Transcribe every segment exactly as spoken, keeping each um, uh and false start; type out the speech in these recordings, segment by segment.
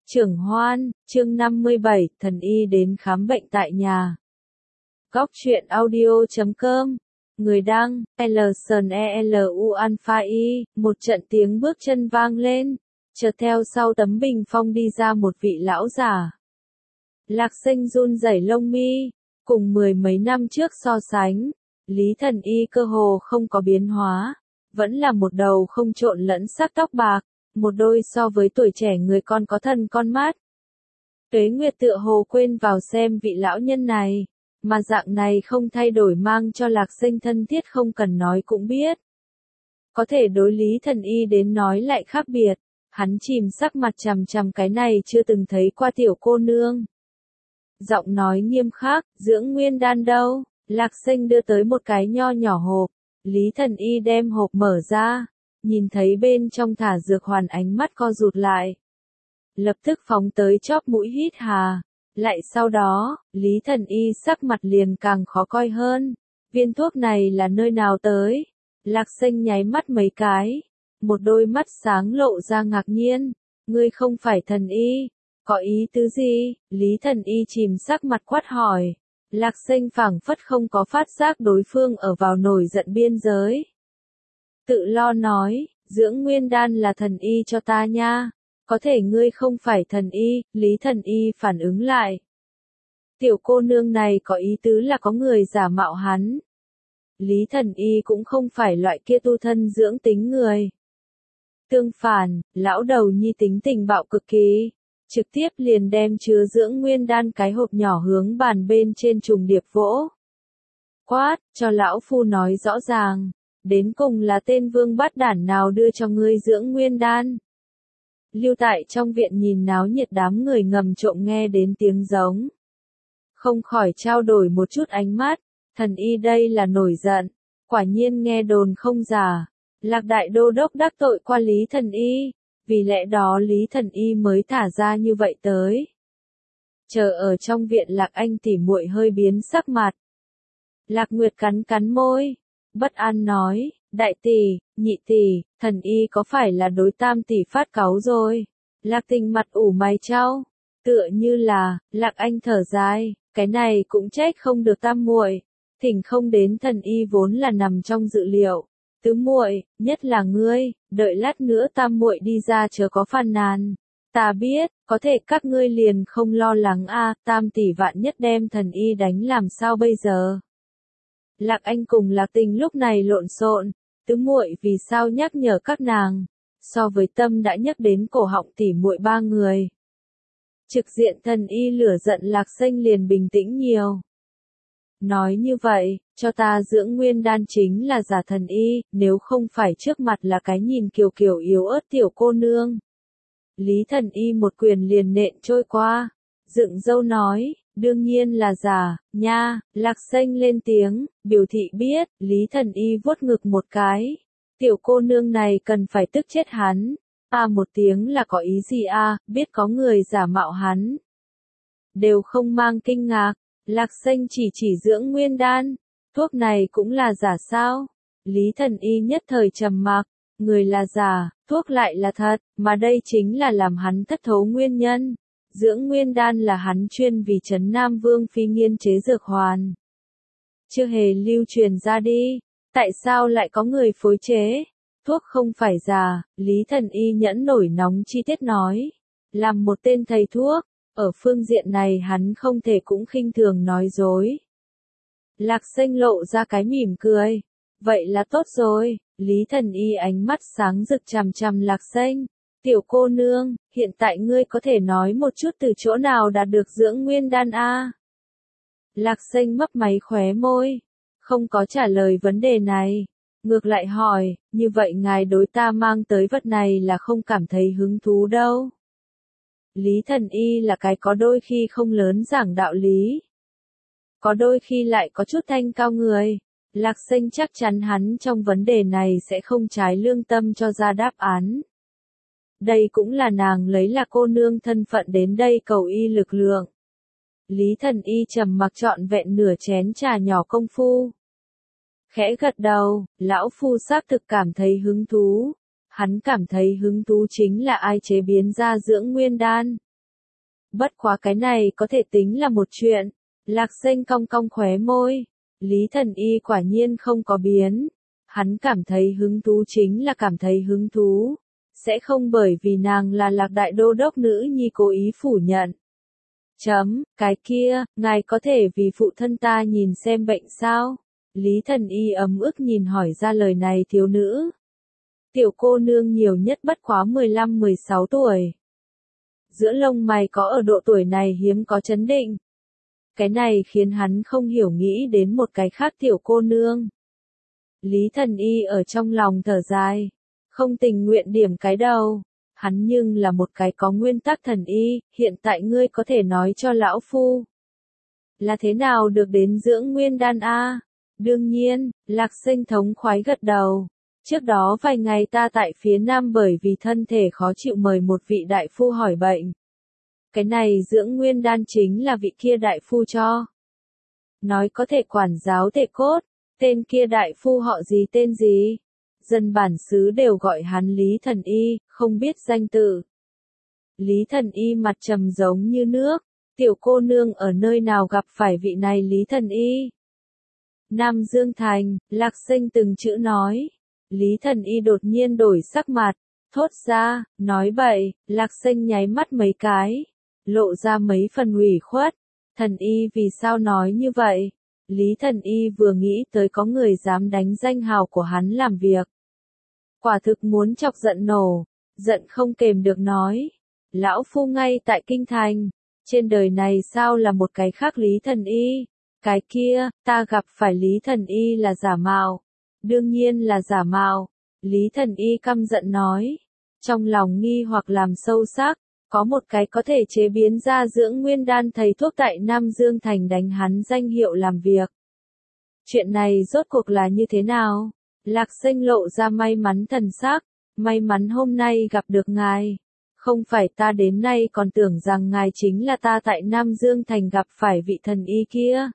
Trưởng Hoan, chương năm mươi bảy, thần y đến khám bệnh tại nhà. Góc truyện audio chấm com. Người đăng, Lson E L U Alpha Y, một trận tiếng bước chân vang lên, chợt theo sau tấm bình phong đi ra một vị lão già. Lạc Sinh run rẩy lông mi, cùng mười mấy năm trước so sánh, Lý Thần Y cơ hồ không có biến hóa, vẫn là một đầu không trộn lẫn sắc tóc bạc, một đôi so với tuổi trẻ người con có thần con mắt. Tuế Nguyệt tựa hồ quên vào xem vị lão nhân này, mà dạng này không thay đổi mang cho Lạc Sinh thân thiết không cần nói cũng biết. Có thể đối Lý Thần Y đến nói lại khác biệt, hắn chìm sắc mặt chằm chằm cái này chưa từng thấy qua tiểu cô nương. Giọng nói nghiêm khắc, dưỡng nguyên đan đâu? Lạc Sinh đưa tới một cái nho nhỏ hộp, Lý Thần Y đem hộp mở ra, nhìn thấy bên trong thả dược hoàn ánh mắt co rụt lại. Lập tức phóng tới chóp mũi hít hà, lại sau đó, Lý Thần Y sắc mặt liền càng khó coi hơn. Viên thuốc này là nơi nào tới? Lạc Sinh nháy mắt mấy cái, một đôi mắt sáng lộ ra ngạc nhiên, ngươi không phải thần y, có ý tứ gì? Lý Thần Y chìm sắc mặt quát hỏi. Lạc Sinh phảng phất không có phát giác đối phương ở vào nổi giận biên giới. Tự lo nói, dưỡng nguyên đan là thần y cho ta nha, có thể ngươi không phải thần y, Lý Thần Y phản ứng lại. Tiểu cô nương này có ý tứ là có người giả mạo hắn. Lý Thần Y cũng không phải loại kia tu thân dưỡng tính người. Tương phản, lão đầu nhi tính tình bạo cực kỳ, trực tiếp liền đem chứa dưỡng nguyên đan cái hộp nhỏ hướng bàn bên trên trùng điệp vỗ. Quát, cho lão phu nói rõ ràng. Đến cùng là tên vương bát đản nào đưa cho ngươi dưỡng nguyên đan? Lưu tại trong viện nhìn náo nhiệt đám người ngầm trộm nghe đến tiếng giống. Không khỏi trao đổi một chút ánh mắt, thần y đây là nổi giận, quả nhiên nghe đồn không giả. Lạc đại đô đốc đắc tội qua Lý Thần Y, vì lẽ đó Lý Thần Y mới thả ra như vậy tới. Chờ ở trong viện Lạc Anh tỉ muội hơi biến sắc mặt. Lạc Nguyệt cắn cắn môi, bất an nói, đại tỷ, nhị tỷ, thần y có phải là đối tam tỷ phát cáu rồi? Lạc Tình mặt ủ mày chau, tựa như là, Lạc Anh thở dài, cái này cũng trách không được tam muội, thỉnh không đến thần y vốn là nằm trong dự liệu. Tứ muội, nhất là ngươi, đợi lát nữa tam muội đi ra chớ có phàn nàn. Ta biết, có thể các ngươi liền không lo lắng a, tam tỷ vạn nhất đem thần y đánh làm sao bây giờ? Lạc Anh cùng Lạc Tình lúc này lộn xộn, tứ muội vì sao nhắc nhở các nàng, so với tâm đã nhắc đến cổ họng tỉ muội ba người. Trực diện thần y lửa giận Lạc Sinh liền bình tĩnh nhiều. Nói như vậy, cho ta dưỡng nguyên đan chính là giả thần y, nếu không phải trước mặt là cái nhìn kiều kiều yếu ớt tiểu cô nương. Lý Thần Y một quyền liền nện trôi qua, dựng râu nói, đương nhiên là giả, nha. Lạc Sinh lên tiếng, biểu thị biết. Lý Thần Y vuốt ngực một cái, tiểu cô nương này cần phải tức chết hắn. A một tiếng là có ý gì a? Biết có người giả mạo hắn, đều không mang kinh ngạc. Lạc Sinh chỉ chỉ dưỡng nguyên đan, thuốc này cũng là giả sao? Lý Thần Y nhất thời trầm mặc, người là giả, thuốc lại là thật, mà đây chính là làm hắn thất thố nguyên nhân. Dưỡng nguyên đan là hắn chuyên vì Trấn Nam Vương phi nghiên chế dược hoàn, chưa hề lưu truyền ra đi, tại sao lại có người phối chế? Thuốc không phải giả, Lý Thần Y nhẫn nổi nóng chi tiết nói, làm một tên thầy thuốc, ở phương diện này hắn không thể cũng khinh thường nói dối. Lạc Sinh lộ ra cái mỉm cười, vậy là tốt rồi. Lý Thần Y ánh mắt sáng rực chằm chằm Lạc Sinh. Tiểu cô nương, hiện tại ngươi có thể nói một chút từ chỗ nào đạt được dưỡng nguyên đan a? Lạc Sinh mấp máy khóe môi, không có trả lời vấn đề này, ngược lại hỏi, như vậy ngài đối ta mang tới vật này là không cảm thấy hứng thú đâu. Lý Thần Y là cái có đôi khi không lớn giảng đạo lý, có đôi khi lại có chút thanh cao người. Lạc Sinh chắc chắn hắn trong vấn đề này sẽ không trái lương tâm cho ra đáp án. Đây cũng là nàng lấy là cô nương thân phận đến đây cầu y lực lượng. Lý Thần Y trầm mặc trọn vẹn nửa chén trà nhỏ công phu. Khẽ gật đầu, lão phu xác thực cảm thấy hứng thú. Hắn cảm thấy hứng thú chính là ai chế biến ra dưỡng nguyên đan. Bất quá cái này có thể tính là một chuyện. Lạc Sinh cong cong khóe môi. Lý Thần Y quả nhiên không có biến. Hắn cảm thấy hứng thú chính là cảm thấy hứng thú. Sẽ không bởi vì nàng là Lạc Đại Đô Đốc nữ nhi cố ý phủ nhận. Chấm, cái kia, ngài có thể vì phụ thân ta nhìn xem bệnh sao? Lý Thần Y ấm ức nhìn hỏi ra lời này thiếu nữ. Tiểu cô nương nhiều nhất bất quá mười lăm mười sáu tuổi. Giữa lông mày có ở độ tuổi này hiếm có chấn định. Cái này khiến hắn không hiểu nghĩ đến một cái khác tiểu cô nương. Lý Thần Y ở trong lòng thở dài. Không tình nguyện điểm cái đầu. Hắn nhưng là một cái có nguyên tắc thần y, hiện tại ngươi có thể nói cho lão phu. Là thế nào được đến dưỡng nguyên đan a? Đương nhiên, Lạc Sinh thống khoái gật đầu. Trước đó vài ngày ta tại phía Nam bởi vì thân thể khó chịu mời một vị đại phu hỏi bệnh. Cái này dưỡng nguyên đan chính là vị kia đại phu cho. Nói có thể quản giáo thể cốt, tên kia đại phu họ gì tên gì? Dân bản xứ đều gọi hắn Lý Thần Y, không biết danh tự. Lý Thần Y mặt trầm giống như nước, tiểu cô nương ở nơi nào gặp phải vị này Lý Thần Y? Nam Dương Thành, Lạc Sinh từng chữ nói. Lý Thần Y đột nhiên đổi sắc mặt, thốt ra, nói bậy, Lạc Sinh nháy mắt mấy cái, lộ ra mấy phần ủy khuất. Thần Y vì sao nói như vậy? Lý Thần Y vừa nghĩ tới có người dám đánh danh hào của hắn làm việc. Quả thực muốn chọc giận nổ, giận không kềm được nói. Lão phu ngay tại kinh thành, trên đời này sao là một cái khác Lý Thần Y? Cái kia, ta gặp phải Lý Thần Y là giả mạo. Đương nhiên là giả mạo. Lý Thần Y căm giận nói. Trong lòng nghi hoặc làm sâu sắc, có một cái có thể chế biến ra dưỡng nguyên đan thầy thuốc tại Nam Dương Thành đánh hắn danh hiệu làm việc. Chuyện này rốt cuộc là như thế nào? Lạc Sinh lộ ra may mắn thần sắc, may mắn hôm nay gặp được ngài. Không phải ta đến nay còn tưởng rằng ngài chính là ta tại Nam Dương Thành gặp phải vị thần y kia.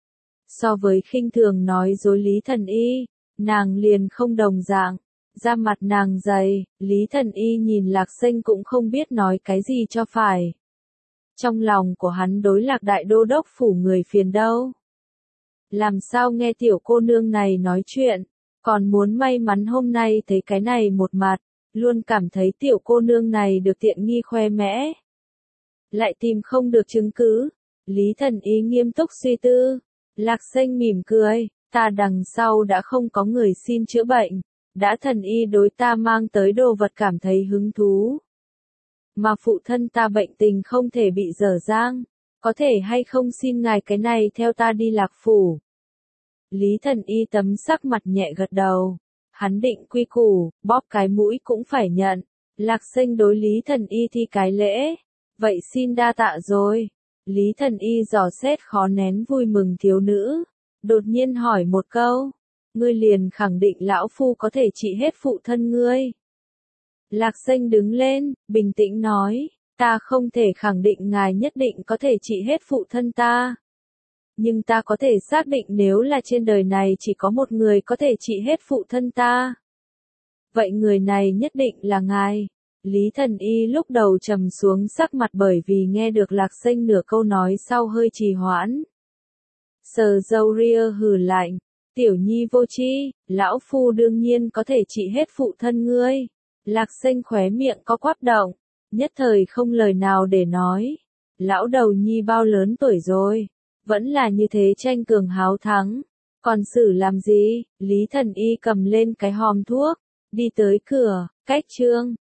So với khinh thường nói dối Lý Thần Y, nàng liền không đồng dạng. Da mặt nàng dày, Lý Thần Y nhìn Lạc Sinh cũng không biết nói cái gì cho phải. Trong lòng của hắn đối Lạc Đại Đô Đốc phủ người phiền đâu. Làm sao nghe tiểu cô nương này nói chuyện, còn muốn may mắn hôm nay thấy cái này một mặt, luôn cảm thấy tiểu cô nương này được tiện nghi khoe mẽ. Lại tìm không được chứng cứ, Lý Thần Y nghiêm túc suy tư. Lạc Sinh mỉm cười, ta đằng sau đã không có người xin chữa bệnh, đã thần y đối ta mang tới đồ vật cảm thấy hứng thú. Mà phụ thân ta bệnh tình không thể bị dở dang, có thể hay không xin ngài cái này theo ta đi Lạc phủ. Lý Thần Y tấm sắc mặt nhẹ gật đầu, hắn định quy củ, bóp cái mũi cũng phải nhận. Lạc Sinh đối Lý Thần Y thi cái lễ, vậy xin đa tạ rồi. Lý Thần Y dò xét khó nén vui mừng thiếu nữ, đột nhiên hỏi một câu, ngươi liền khẳng định lão phu có thể trị hết phụ thân ngươi. Lạc Sinh đứng lên, bình tĩnh nói, ta không thể khẳng định ngài nhất định có thể trị hết phụ thân ta. Nhưng ta có thể xác định nếu là trên đời này chỉ có một người có thể trị hết phụ thân ta. Vậy người này nhất định là ngài. Lý Thần Y lúc đầu trầm xuống sắc mặt bởi vì nghe được Lạc Sinh nửa câu nói sau hơi trì hoãn. Sờ râu ria hừ lạnh, tiểu nhi vô tri, lão phu đương nhiên có thể trị hết phụ thân ngươi. Lạc Sinh khóe miệng có quắp động, nhất thời không lời nào để nói. Lão đầu nhi bao lớn tuổi rồi, vẫn là như thế tranh cường háo thắng, còn xử làm gì? Lý Thần Y cầm lên cái hòm thuốc, đi tới cửa, cách chương.